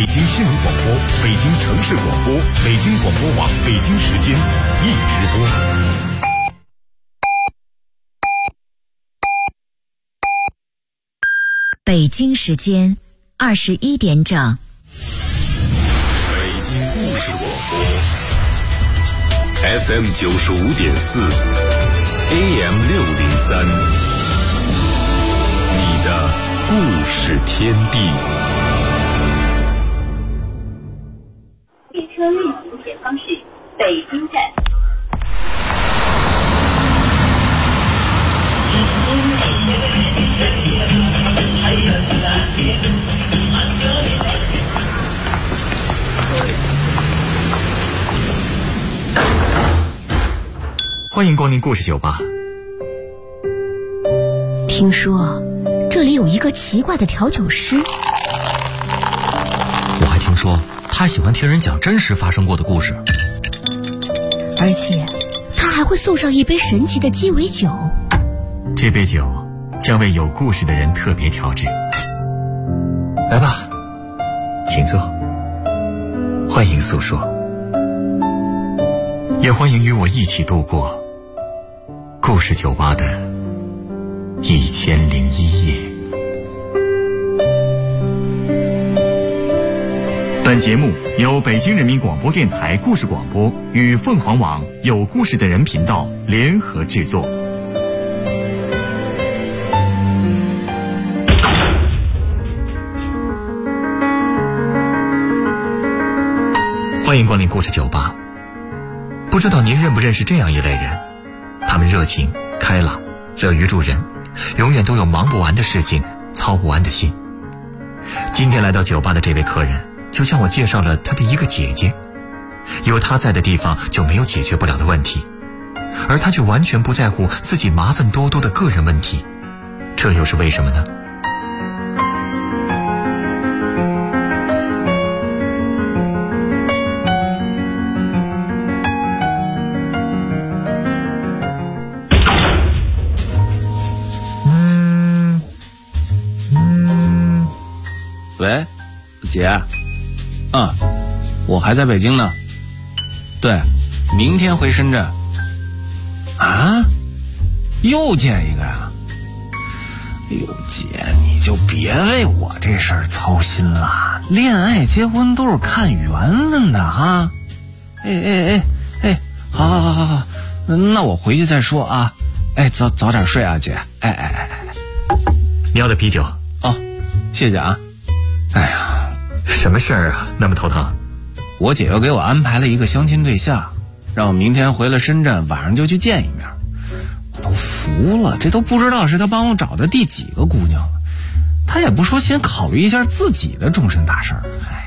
京新闻广播、北京城市广播、北京广播网北京时间一直播。 北京时间21点整。 北京故事广播 FM 95.4 AM 603，你的故事天地。 列车运行前方是北京站。 欢迎光临故事酒吧。 听说这里有一个奇怪的调酒师， 我还听说他喜欢听人讲真实发生过的故事， 而且他还会送上一杯神奇的鸡尾酒。 这杯酒将为有故事的人特别调制。来吧，请坐，欢迎诉说，也欢迎与我一起度过故事酒吧的1001夜。本节目由北京人民广播电台故事广播与凤凰网有故事的人频道联合制作。欢迎光临故事酒吧。不知道您认不认识这样一类人，他们热情开朗，乐于助人，永远都有忙不完的事情，操不完的心。今天来到酒吧的这位客人就向我介绍了他的一个姐姐，有他在的地方就没有解决不了的问题，而他却完全不在乎自己麻烦多多的个人问题，这又是为什么呢？ 喂，姐，我还在北京呢。对，明天回深圳。啊？又见一个呀？哎呦，姐，你就别为我这事儿操心了，恋爱结婚都是看缘分的啊。哎，好，那我回去再说啊。哎，早点睡啊，姐。哎， 你要的啤酒。 哦，谢谢啊。哎呀， 什么事儿啊，那么头疼？ 我姐又给我安排了一个相亲对象，让我明天回了深圳，晚上就去见一面。我都服了，这都不知道是她帮我找的第几个姑娘了。她也不说先考虑一下自己的终身大事儿。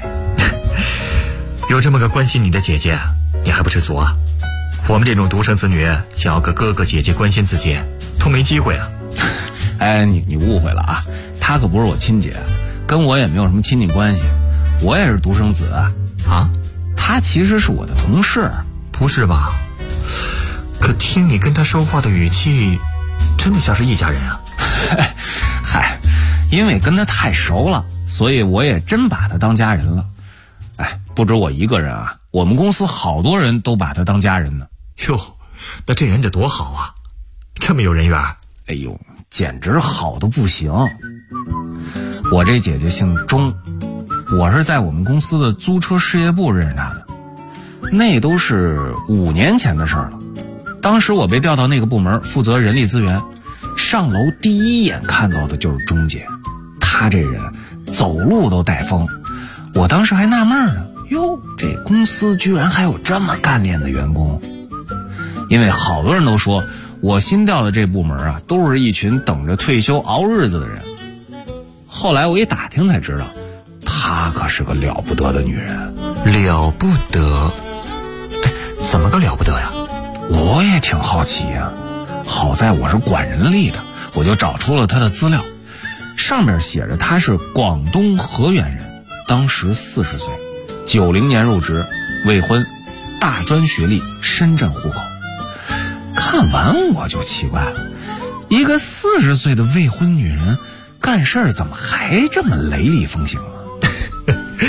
有这么个关心你的姐姐，你还不知足啊？我们这种独生子女想要个哥哥姐姐关心自己都没机会啊。 哎，你误会了啊，她可不是我亲姐，跟我也没有什么亲戚关系，我也是独生子啊。他其实是我的同事。 不是吧？可听你跟他说话的语气真的像是一家人啊。 嗨，因为跟他太熟了，所以我也真把他当家人了。哎，不止我一个人啊，我们公司好多人都把他当家人呢。 哟，那这人得多好啊，这么有人缘。 哎呦，简直好的不行。我这姐姐姓钟，我是在我们公司的租车事业部认识她的，那都是5年前的事儿了。当时我被调到那个部门负责人力资源，上楼第一眼看到的就是钟姐。她这人走路都带风，我当时还纳闷呢，哟，这公司居然还有这么干练的员工。因为好多人都说我新调的这部门啊，都是一群等着退休熬日子的人。后来我一打听才知道，她可是个了不得的女人。 了不得？哎，怎么个了不得呀？ 我也挺好奇呀。好在我是管人力的，我就找出了她的资料，上面写着她是广东河源人，当时40岁，90年入职，未婚，大专学历，深圳户口。看完我就奇怪了，一个40岁的未婚女人干事儿怎么还这么雷厉风行啊？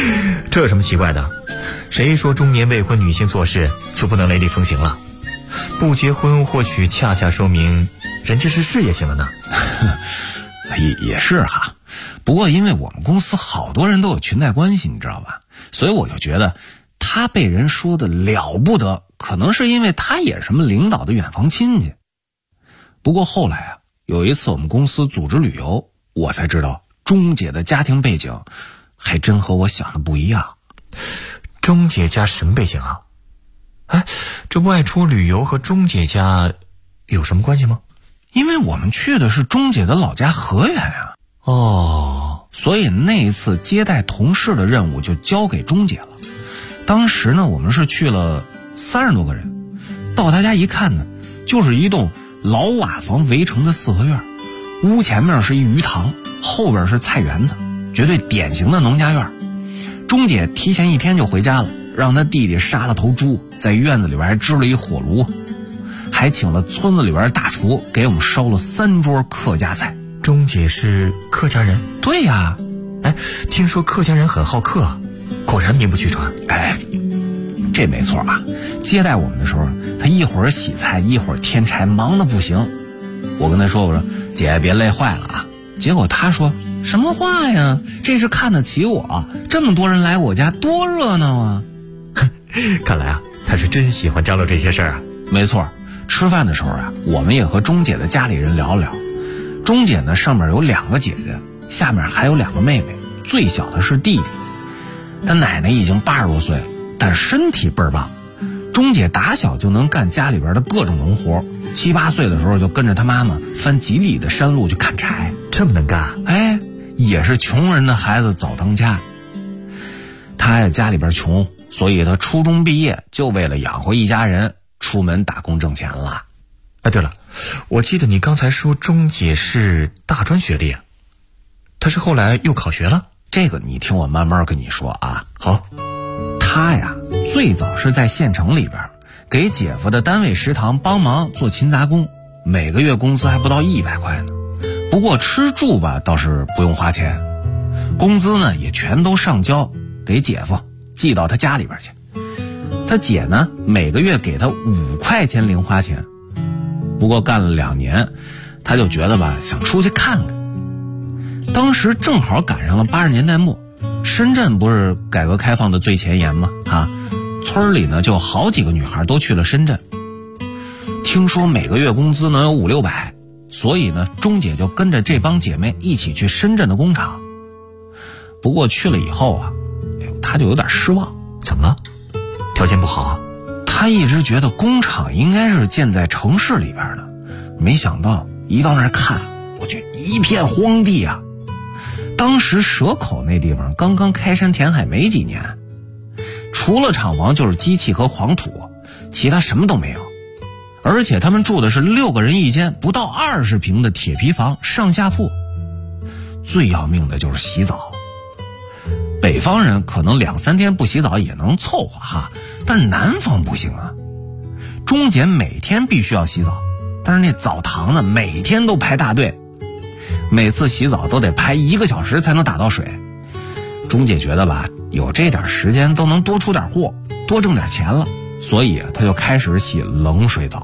这有什么奇怪的？谁说中年未婚女性做事就不能雷厉风行了？不结婚或许恰恰说明人家是事业型的呢。 也是哈，不过因为我们公司好多人都有裙带关系，你知道吧？所以我就觉得他被人说的了不得，可能是因为他也是什么领导的远房亲戚。不过后来啊，有一次我们公司组织旅游，我才知道钟姐的家庭背景还真和我想的不一样。 钟姐家什么背景啊？哎，这外出旅游和钟姐家有什么关系吗？ 因为我们去的是钟姐的老家河源啊。 哦， 所以那一次接待同事的任务就交给钟姐了。当时呢，我们是去了30多个人，到他家一看呢，就是一栋老瓦房围成的4合院，屋前面是一鱼塘，后边是菜园子，绝对典型的农家院。钟姐提前1天就回家了，让他弟弟杀了头猪，在院子里边还支了一火炉，还请了村子里边的大厨给我们烧了3桌客家菜。 钟姐是客家人？ 对呀。 哎，听说客家人很好客，果然名不虚传。 哎，这没错啊。接待我们的时候，他一会儿洗菜一会儿添柴，忙得不行。我跟他说，我说姐别累坏了啊。结果他说什么话呀，这是看得起我，这么多人来我家多热闹啊。 看来啊，他是真喜欢张罗这些事儿啊。 没错，吃饭的时候啊，我们也和钟姐的家里人聊聊。钟姐呢，上面有2个姐姐，下面还有2个妹妹，最小的是弟弟。他奶奶已经80多岁了，但身体倍儿棒。钟姐打小就能干家里边的各种农活，7、8岁的时候就跟着他妈妈翻几里的山路去砍柴， 这么能干。 哎，也是穷人的孩子早当家。他呀家里边穷，所以他初中毕业就为了养活一家人出门打工挣钱了。 哎，对了，我记得你刚才说钟姐是大专学历啊，她是后来又考学了？ 这个你听我慢慢跟你说啊。 好， 她呀最早是在县城里边给姐夫的单位食堂帮忙做勤杂工，每个月工资还不到100块呢。不过吃住吧倒是不用花钱，工资呢也全都上交给姐夫，寄到他家里边去。他姐呢每个月给他5块钱零花钱。不过干了2年，他就觉得吧，想出去看看。当时正好赶上了80年代末，深圳不是改革开放的最前沿吗？村里呢就好几个女孩都去了深圳。听说每个月工资能有500-600，所以呢，钟姐就跟着这帮姐妹一起去深圳的工厂。不过去了以后啊，她就有点失望。 怎么了？条件不好啊？ 他一直觉得工厂应该是建在城市里边的，没想到一到那儿看，我去一片荒地啊！当时蛇口那地方刚刚开山填海没几年，除了厂房就是机器和黄土，其他什么都没有。而且他们住的是6个人一间不到20平的铁皮房，上下铺。最要命的就是洗澡，北方人可能2-3天不洗澡也能凑合哈，但是南方不行啊。钟姐每天必须要洗澡，但是那澡堂呢每天都排大队，每次洗澡都得排1个小时才能打到水。钟姐觉得吧，有这点时间都能多出点货，多挣点钱了，所以她就开始洗冷水澡。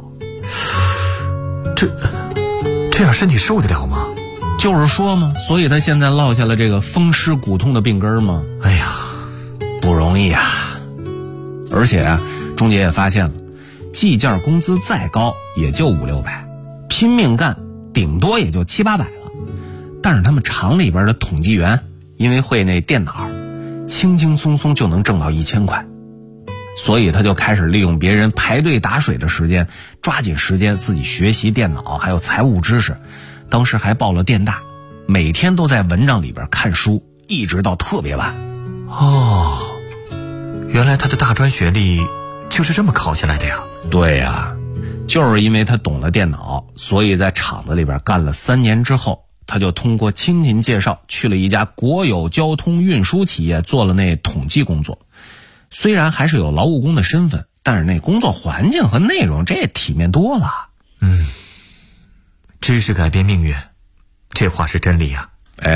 这样身体受得了吗？ 就是说嘛，所以她现在落下了这个风湿骨痛的病根嘛。 哎呀， 不容易啊。而且啊，钟姐也发现了，计件工资再高也就500-600，拼命干顶多也就700-800了。但是他们厂里边的统计员因为会那电脑，轻轻松松就能挣到1000块，所以他就开始利用别人排队打水的时间，抓紧时间自己学习电脑还有财务知识。当时还报了电大，每天都在蚊帐里边看书，一直到特别晚。 哦，原来他的大专学历就是这么考下来的呀？ 对呀，就是因为他懂了电脑，所以在厂子里边干了3年之后，他就通过亲戚介绍去了一家国有交通运输企业做了那统计工作。虽然还是有劳务工的身份，但是那工作环境和内容这也体面多了。 知识改变命运，这话是真理呀。 哎，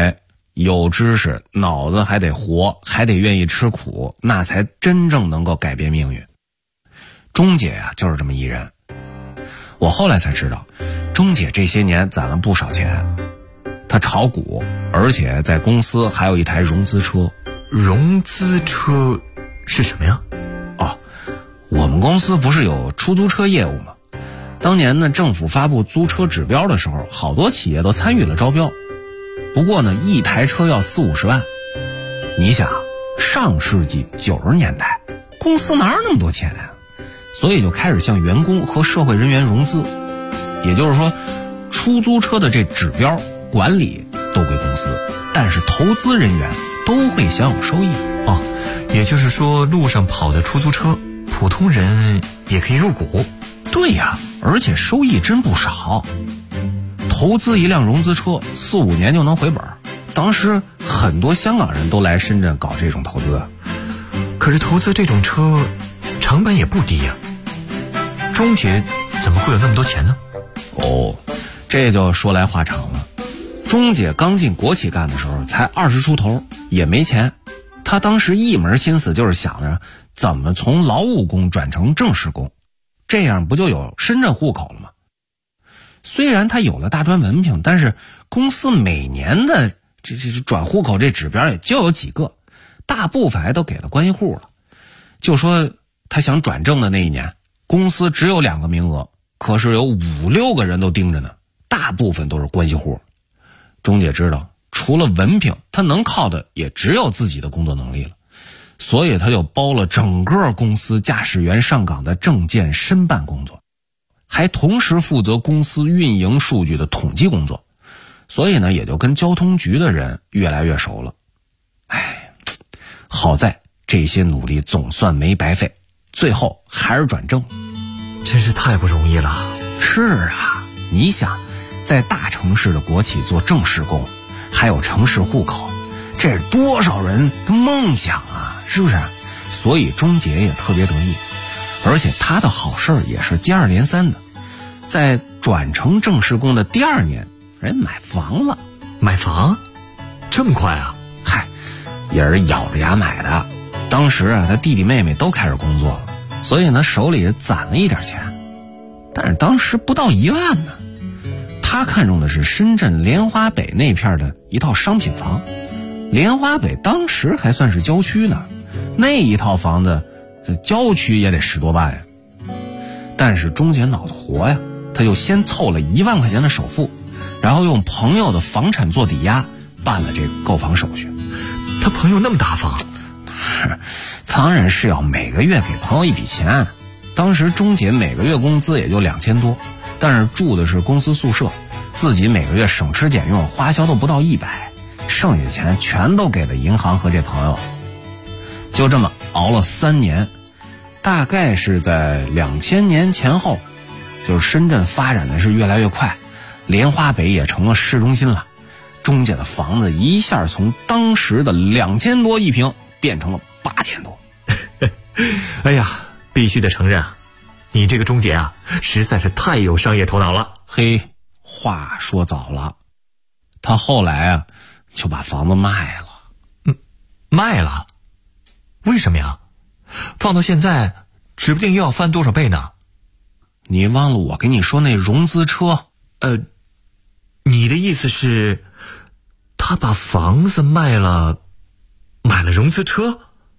有知识，脑子还得活，还得愿意吃苦，那才真正能够改变命运。钟姐呀，就是这么一人。我后来才知道，钟姐这些年攒了不少钱，她炒股，而且在公司还有一台融资车。 融资车是什么呀？ 哦，我们公司不是有出租车业务吗？当年呢，政府发布租车指标的时候，好多企业都参与了招标。不过呢，一台车要40-50万。你想，上世纪90年代，公司哪有那么多钱啊？所以就开始向员工和社会人员融资。也就是说，出租车的这指标管理都归公司，但是投资人员都会享有收益。 哦，也就是说，路上跑的出租车，普通人也可以入股。 对呀，而且收益真不少。投资一辆融资车4-5年就能回本，当时很多香港人都来深圳搞这种投资。 可是投资这种车成本也不低呀，钟姐怎么会有那么多钱呢？ 哦，这就说来话长了。钟姐刚进国企干的时候才20出头，也没钱。她当时一门心思就是想着怎么从劳务工转成正式工，这样不就有深圳户口了吗？虽然她有了大专文凭，但是公司每年的这转户口这指标也就有几个，大部分还都给了关系户了。就说她想转正的那一年，公司只有2个名额，可是有5-6个人都盯着呢，大部分都是关系户。钟姐知道，除了文凭，她能靠的也只有自己的工作能力了，所以她就包了整个公司驾驶员上岗的证件申办工作，还同时负责公司运营数据的统计工作，所以呢，也就跟交通局的人越来越熟了。哎，好在这些努力总算没白费，最后还是转正。 真是太不容易了。 是啊，你想，在大城市的国企做正式工，还有城市户口，这是多少人的梦想啊，是不是？所以钟姐也特别得意，而且她的好事也是接二连三的。在转成正式工的第2年，人买房了。 买房？这么快啊？ 嗨，也是咬着牙买的。当时啊，他弟弟妹妹都开始工作了，所以呢，手里攒了一点钱，但是当时不到1万呢。他看中的是深圳莲花北那片的一套商品房，莲花北当时还算是郊区呢，那一套房子这郊区也得10多万呀。但是钟姐脑子活呀，他就先凑了1万块钱的首付，然后用朋友的房产做抵押，办了这购房手续。 他朋友那么大方？ 当然是要每个月给朋友一笔钱。当时钟姐每个月工资也就2000多，但是住的是公司宿舍，自己每个月省吃俭用，花销都不到100，剩下钱全都给了银行和这朋友。就这么熬了3年，大概是在2000年前后，就是深圳发展的是越来越快，莲花北也成了市中心了。钟姐的房子一下从当时的2000多一平变成了8000多。 哎呀，必须得承认啊，你这个钟姐啊，实在是太有商业头脑了。 嘿，话说早了，他后来啊就把房子卖了。 卖了？为什么呀？放到现在指不定又要翻多少倍呢。 你忘了我跟你说那融资车？ 你的意思是他把房子卖了，买了融资车？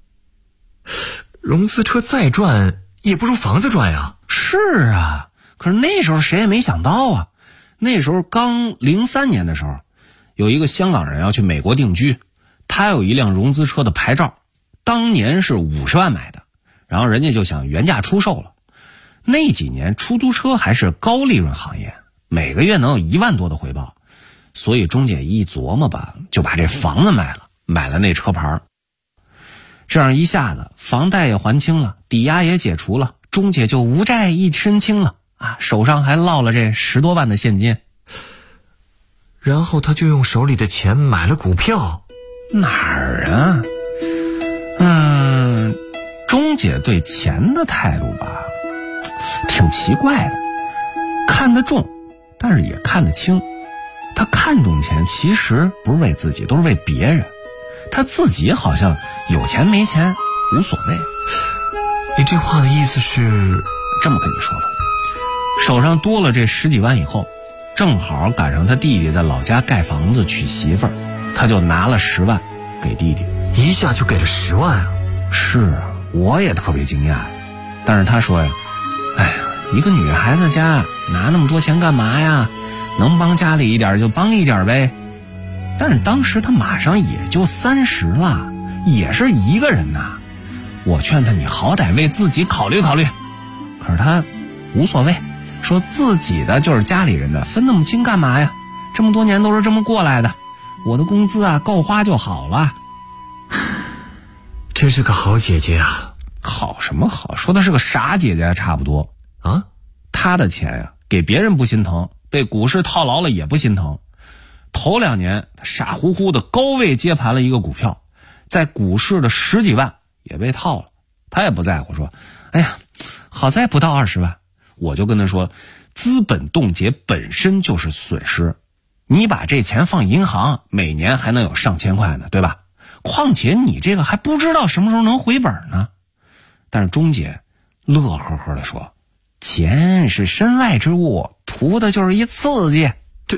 融资车再赚也不如房子赚呀。 是啊，可是那时候谁也没想到啊。那时候刚03年的时候，有一个香港人要去美国定居，他有一辆融资车的牌照，当年是50万买的，然后人家就想原价出售了。那几年出租车还是高利润行业，每个月能有1万多的回报，所以钟姐一琢磨吧，就把这房子卖了，买了那车牌。这样一下子房贷也还清了，抵押也解除了，钟姐就无债一身轻了啊，手上还落了这10多万的现金。 然后他就用手里的钱买了股票。 哪儿啊？钟姐对钱的态度吧，挺奇怪的，看得重，但是也看得清。她他看重钱其实不是为自己，都是为别人。他自己好像有钱没钱无所谓。 你这话的意思是？ 这么跟你说吧，手上多了这10几万以后，正好赶上他弟弟在老家盖房子娶媳妇儿，他就拿了10万给弟弟。 一下就给了10万啊？ 是啊，我也特别惊讶。但是他说呀，哎呀，一个女孩子家拿那么多钱干嘛呀？能帮家里一点就帮一点呗。但是当时他马上也就30了，也是一个人呐。我劝他，你好歹为自己考虑考虑。可是他无所谓，说自己的就是家里人的，分那么清干嘛呀？这么多年都是这么过来的，我的工资啊够花就好了。 真是个好姐姐啊。 好什么好，说的是个傻姐姐还差不多啊。 他的钱呀，给别人不心疼，被股市套牢了也不心疼。头2年他傻乎乎的高位接盘了一个股票，在股市的10几万也被套了，他也不在乎，说哎呀好在不到20万。我就跟他说，资本冻结本身就是损失，你把这钱放银行每年还能有上千块呢，对吧？况且你这个还不知道什么时候能回本呢。但是钟姐乐呵呵地说，钱是身外之物，图的就是一刺激。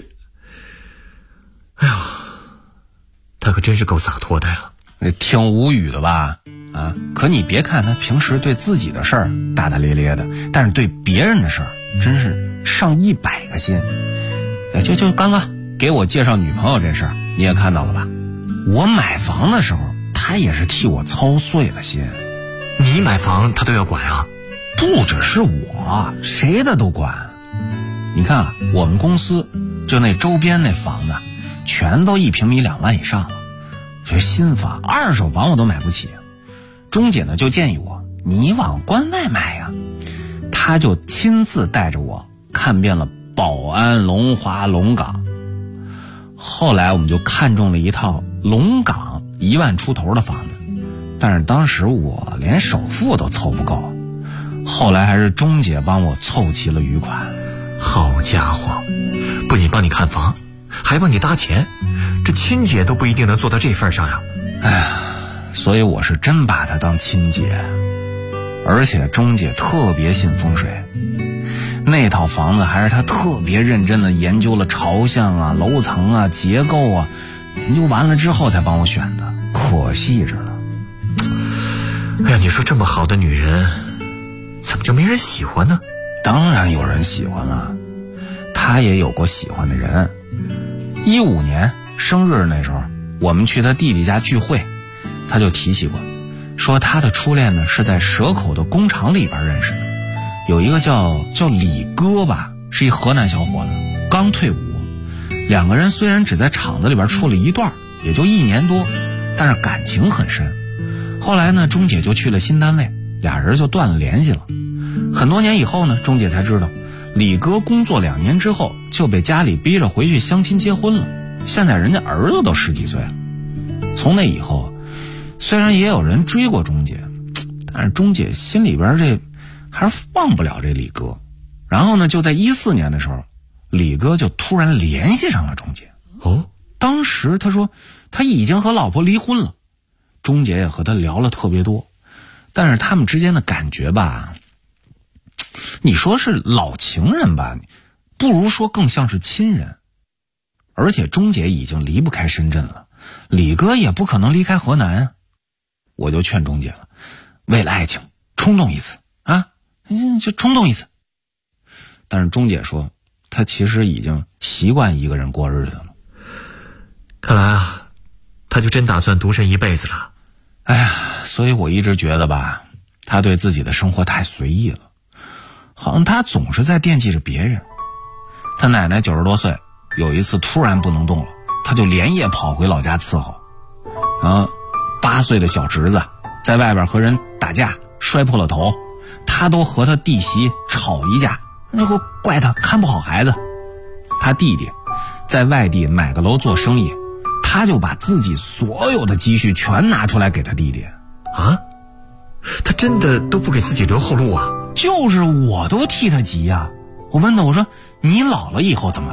哎呀，他可真是够洒脱的呀。 挺无语的吧？啊，可你别看他平时对自己的事儿大大咧咧的，但是对别人的事儿真是上100个心。就刚刚给我介绍女朋友这事儿，你也看到了吧？我买房的时候，他也是替我操碎了心。 你买房他都要管啊？ 不只是我，谁的都管。你看啊，我们公司就那周边那房子全都1平米2万以上了，这新房2手房我都买不起。钟姐呢就建议我，你往关外买呀。她就亲自带着我看遍了宝安、龙华、龙岗。后来我们就看中了一套龙岗1万出头的房子，但是当时我连首付都凑不够，后来还是钟姐帮我凑齐了余款。 好家伙，不仅帮你看房，还帮你搭钱，这亲姐都不一定能做到这份上呀。 哎呀，所以我是真把她当亲姐。而且钟姐特别信风水，那套房子还是她特别认真的研究了朝向啊、楼层啊、结构啊，研究完了之后才帮我选的，可细致了。 哎呀，你说这么好的女人，怎么就没人喜欢呢？ 当然有人喜欢了，她也有过喜欢的人。15年生日那时候，我们去她弟弟家聚会，她就提起过，说她的初恋呢是在蛇口的工厂里边认识的，有一个叫李哥吧，是一河南小伙子，刚退伍。2个人虽然只在厂子里边处了一段，也就1年多，但是感情很深。后来呢，钟姐就去了新单位，2人就断了联系了。很多年以后呢，钟姐才知道，李哥工作2年之后就被家里逼着回去相亲结婚了，现在人家儿子都10几岁了。从那以后，虽然也有人追过钟姐，但是钟姐心里边这还是忘不了这李哥。然后呢，就在14年的时候，李哥就突然联系上了钟姐。 哦， 当时他说他已经和老婆离婚了，钟姐也和他聊了特别多，但是他们之间的感觉吧，你说是老情人吧，不如说更像是亲人。而且钟姐已经离不开深圳了，李哥也不可能离开河南啊。我就劝钟姐了，为了爱情冲动一次啊，就冲动一次。但是钟姐说，她其实已经习惯一个人过日子了。 看来啊，她就真打算独身一辈子了。 哎呀，所以我一直觉得吧，她对自己的生活太随意了，好像她总是在惦记着别人。她奶奶90多岁，有一次突然不能动了，她就连夜跑回老家伺候。然后8岁的小侄子在外边和人打架摔破了头，他都和他弟媳吵一架，那个怪他看不好孩子。他弟弟在外地买个楼做生意，他就把自己所有的积蓄全拿出来给他弟弟。 啊？他真的都不给自己留后路啊？ 就是，我都替他急啊。我问他，我说你老了以后怎么办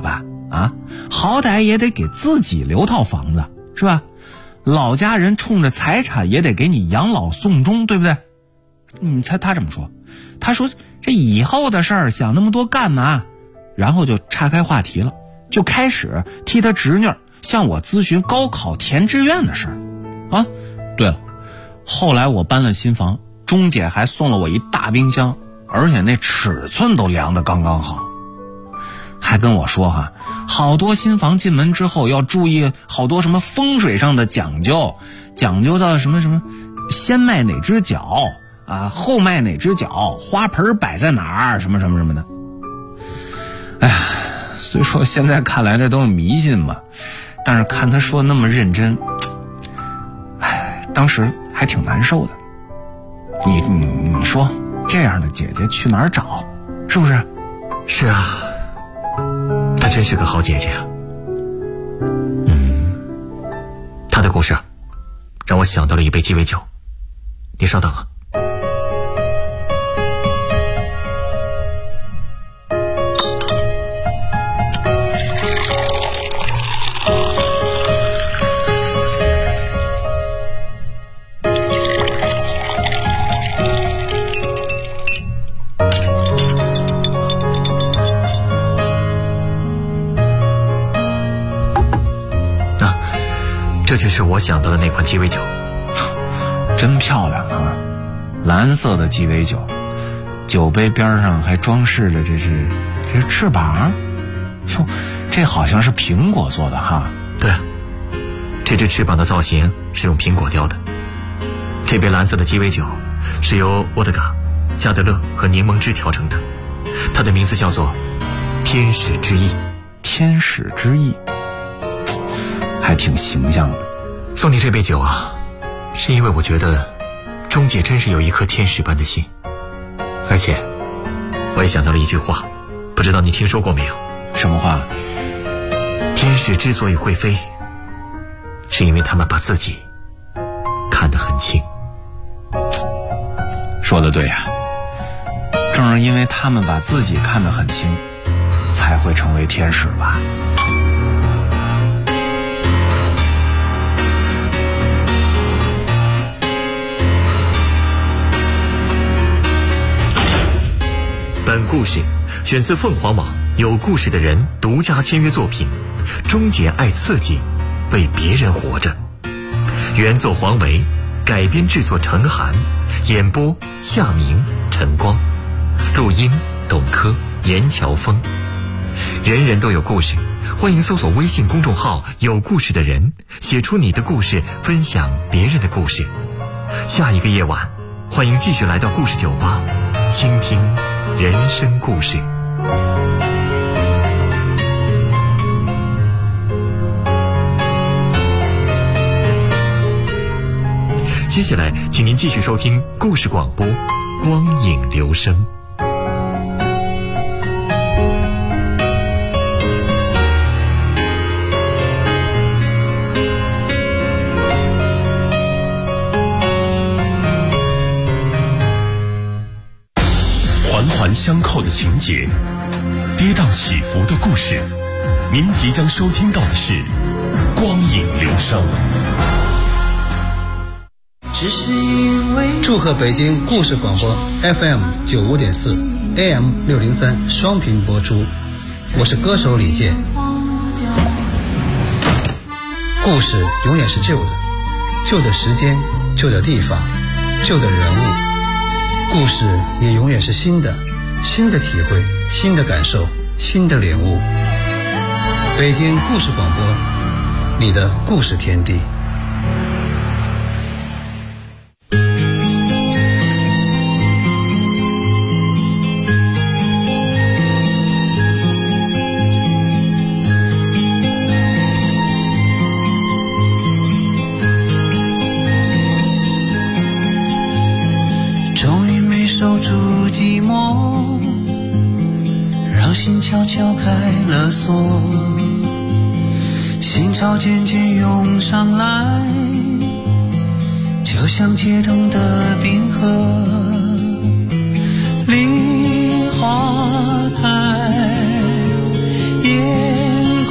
啊，好歹也得给自己留套房子，是吧？老家人冲着财产也得给你养老送终，对不对？你猜他这么说，他说这以后的事儿想那么多干嘛？然后就岔开话题了，就开始替他侄女向我咨询高考填志愿的事儿。啊，对了，后来我搬了新房，钟姐还送了我一大冰箱，而且那尺寸都量得刚刚好，还跟我说哈，好多新房进门之后要注意好多什么风水上的讲究到什么先迈哪只脚啊，后迈哪只脚，花盆摆在哪儿，什么的。哎呀，虽说现在看来这都是迷信吧，但是看他说那么认真，哎，当时还挺难受的。你说这样的姐姐去哪儿找，是不是？ 是啊，她真是个好姐姐啊。她的故事让我想到了一杯鸡尾酒，你稍等啊。这就是我想到的那款鸡尾酒， 真漂亮啊！蓝色的鸡尾酒，酒杯边上还装饰着这是翅膀，哟，这好像是苹果做的哈。 对，这只翅膀的造型是用苹果雕的。这杯蓝色的鸡尾酒是由沃德嘎、加德勒和柠檬汁调成的，它的名字叫做天使之翼。 天使之翼还挺形象的。 送你这杯酒啊，是因为我觉得钟姐真是有一颗天使般的心，而且我也想到了一句话，不知道你听说过没有？ 什么话？ 天使之所以会飞，是因为他们把自己看得很轻。 说得对呀，正是因为他们把自己看得很轻，才会成为天使吧。 本故事选自凤凰网有故事的人独家签约作品《钟姐爱刺激，为别人活着》，原作黄维，改编制作陈寒，演播夏明、陈光，录音董珂、严乔峰。人人都有故事，欢迎搜索微信公众号有故事的人，写出你的故事，分享别人的故事。下一个夜晚，欢迎继续来到故事酒吧，倾听人生故事。接下来请您继续收听故事广播光影留声。 环环相扣的情节，跌宕起伏的故事，您即将收听到的是光影留声。 祝贺北京故事广播 FM 95.4 AM 603双频播出，我是歌手李健。故事永远是旧的，旧的时间，旧的地方，旧的人物。故事也永远是新的，新的体会，新的感受，新的领悟。北京故事广播，你的故事天地。 守住寂寞，让心悄悄开了锁，心潮渐渐涌上来，就像解冻的冰河。梨花开，烟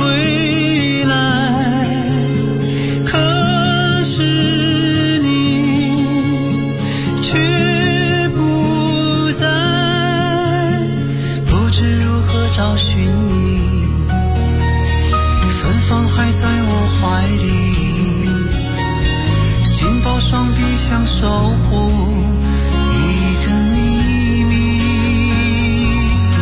却不在，不知如何找寻你，芬芳还在我怀里，紧抱双臂想守护一个秘密，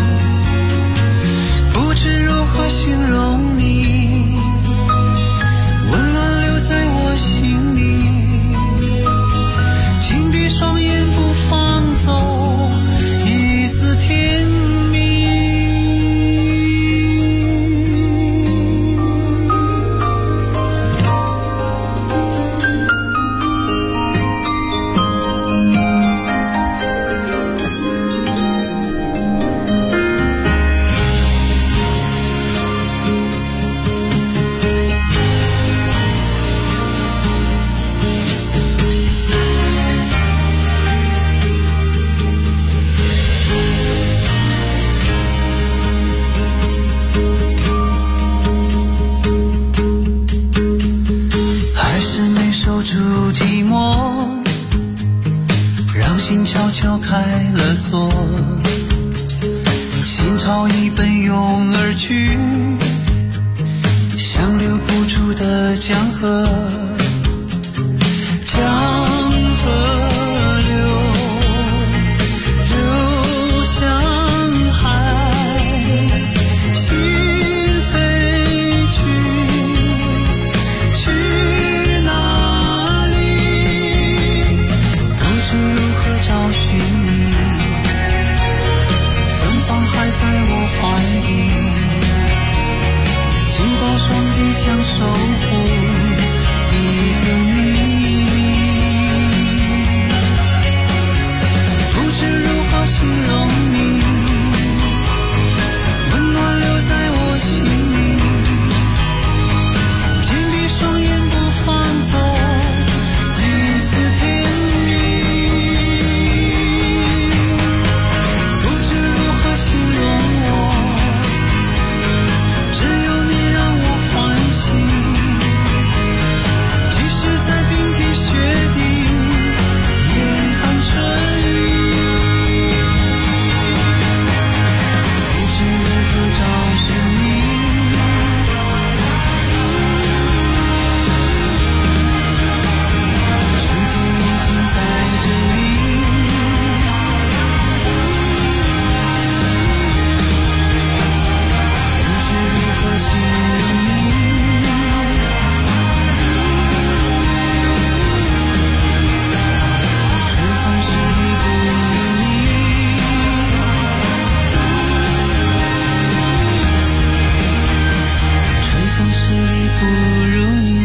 不知如何形容你，温暖留在我心里，紧闭双眼不放走一丝甜蜜。开了锁，心潮已奔涌而去，像流不出的江河，江河流向海，心飞去哪里？不知如何找寻你，芬芳还在我怀里，紧抱双臂想守护一个秘密，不知如何形容你，温暖留在我心里，紧闭双眼不放走一丝甜蜜，不知如何形容我，只有你让我欢喜，即使在冰天雪地严寒春雨，不知如何找寻你，春风已经在这里，不知如何形容你，春风十里不如你，春风十里不如你。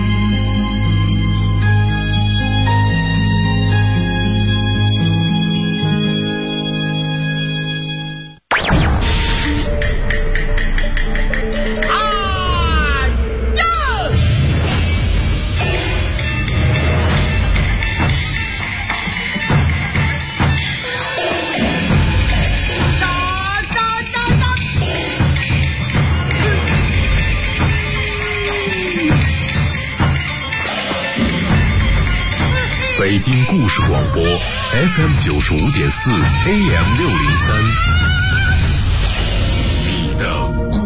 北京故事广播 FM 95.4 AM 603，你的